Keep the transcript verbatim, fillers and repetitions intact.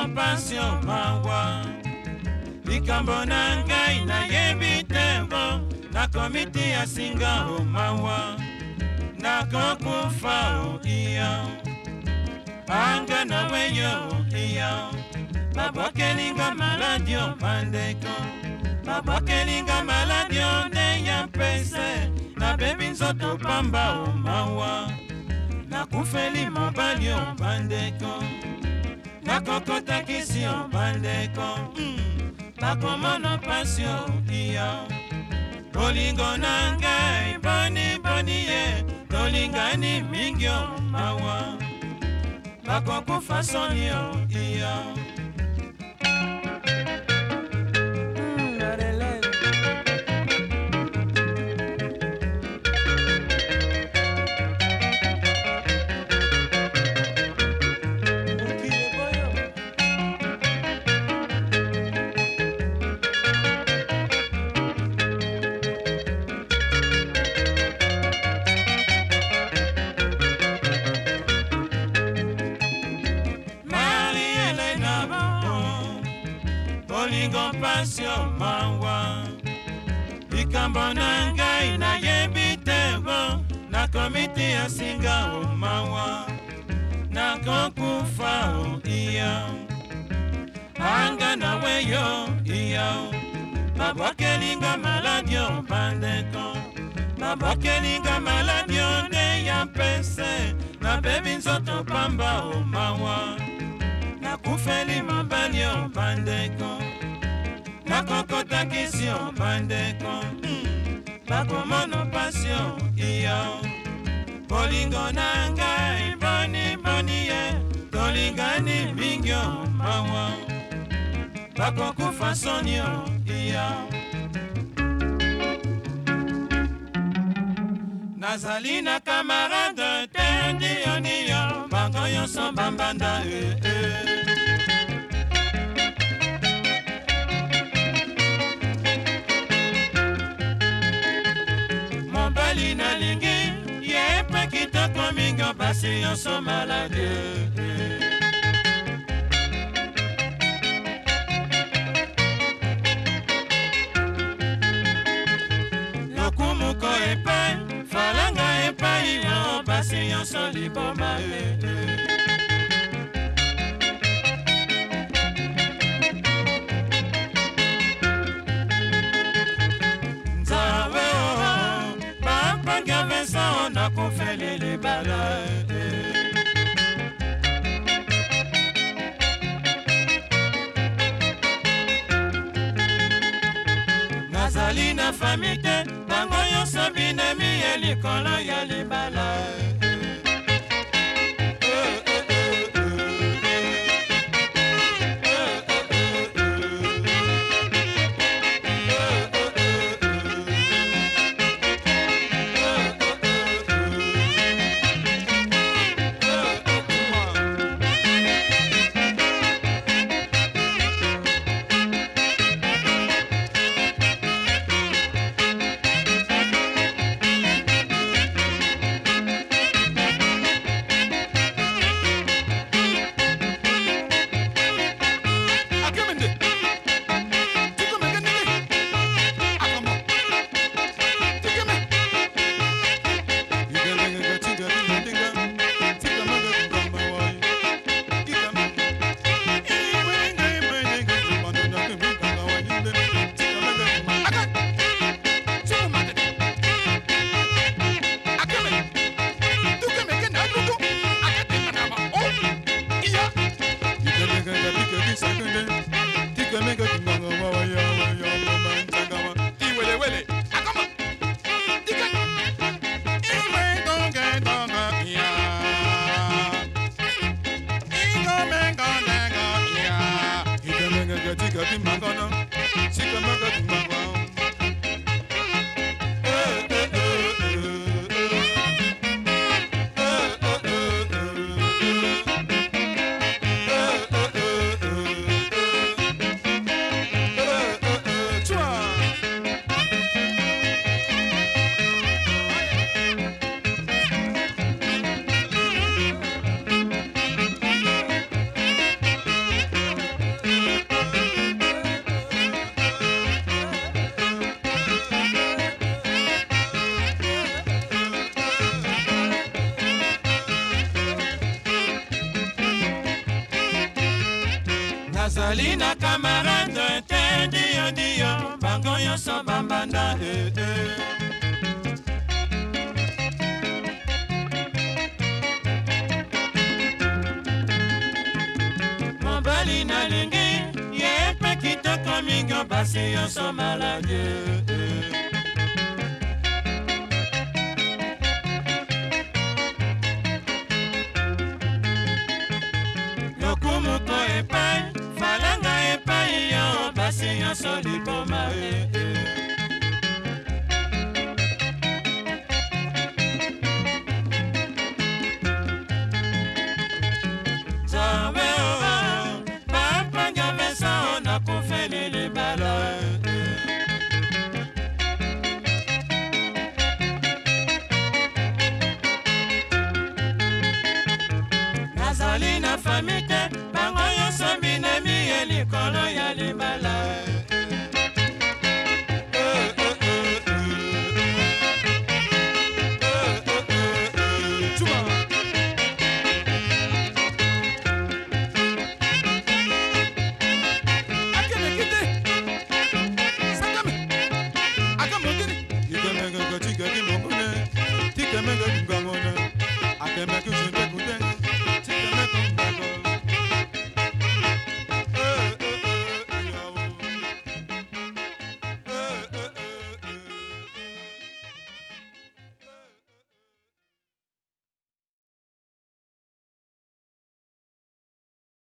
passion mawa likambo na ngai nayebi tembo nakomiti ya singa o mawa nakokufa o iya anga na weyo iya babwakelinga maladio mandeko babwakelinga maladio ne ya pese na bebi nzoto pamba o mawa nakufeli mobali o bandeko nakokotakisi o bandeko nakomona pasi o iya bolingo na ngai boni boni ye tolingani mingi o mawa bakokufa soni o iya bolingo pasio mawa likambo na ngai nayebi tembo nakomiti ya singa o mawa nakokufa o iya anga na weyo iya babwakelinga maladio bandeko babwakelinga maladio ne ya pese na bebi nzoto pamba o mawa nakufeli mobali o bandeko nakokotakisi o bandeko bakomono pasi o iya bolingo na ngai boni boni ye tolingani mingi o mawa bakokufa soni o iya nazali na kamarade te ndio ndio bango nyonso bambanda e e mobali nalingi ye mpe kitoko mingi basi nyonso maladi lokumuko epai falanga epai yo basi nyonso liboma nzawe o bapanga vesa nakufeli libala nazali na famite bango nyonso binemi ye likolo ya libala nazali na camarade te dio dio bango nyonso bambanda eh, eh. Mobali nalingi ye mpe kitoko mingi basi nyonso maladi eh, eh. Lokumuko epai falanga epai yo basi nyonso liboma eh, eh. Zawe oh papa nyamesa ona kufeli libala eh, eh. Nazali na famite bango nyonso minemi ye likolo ya libala Tika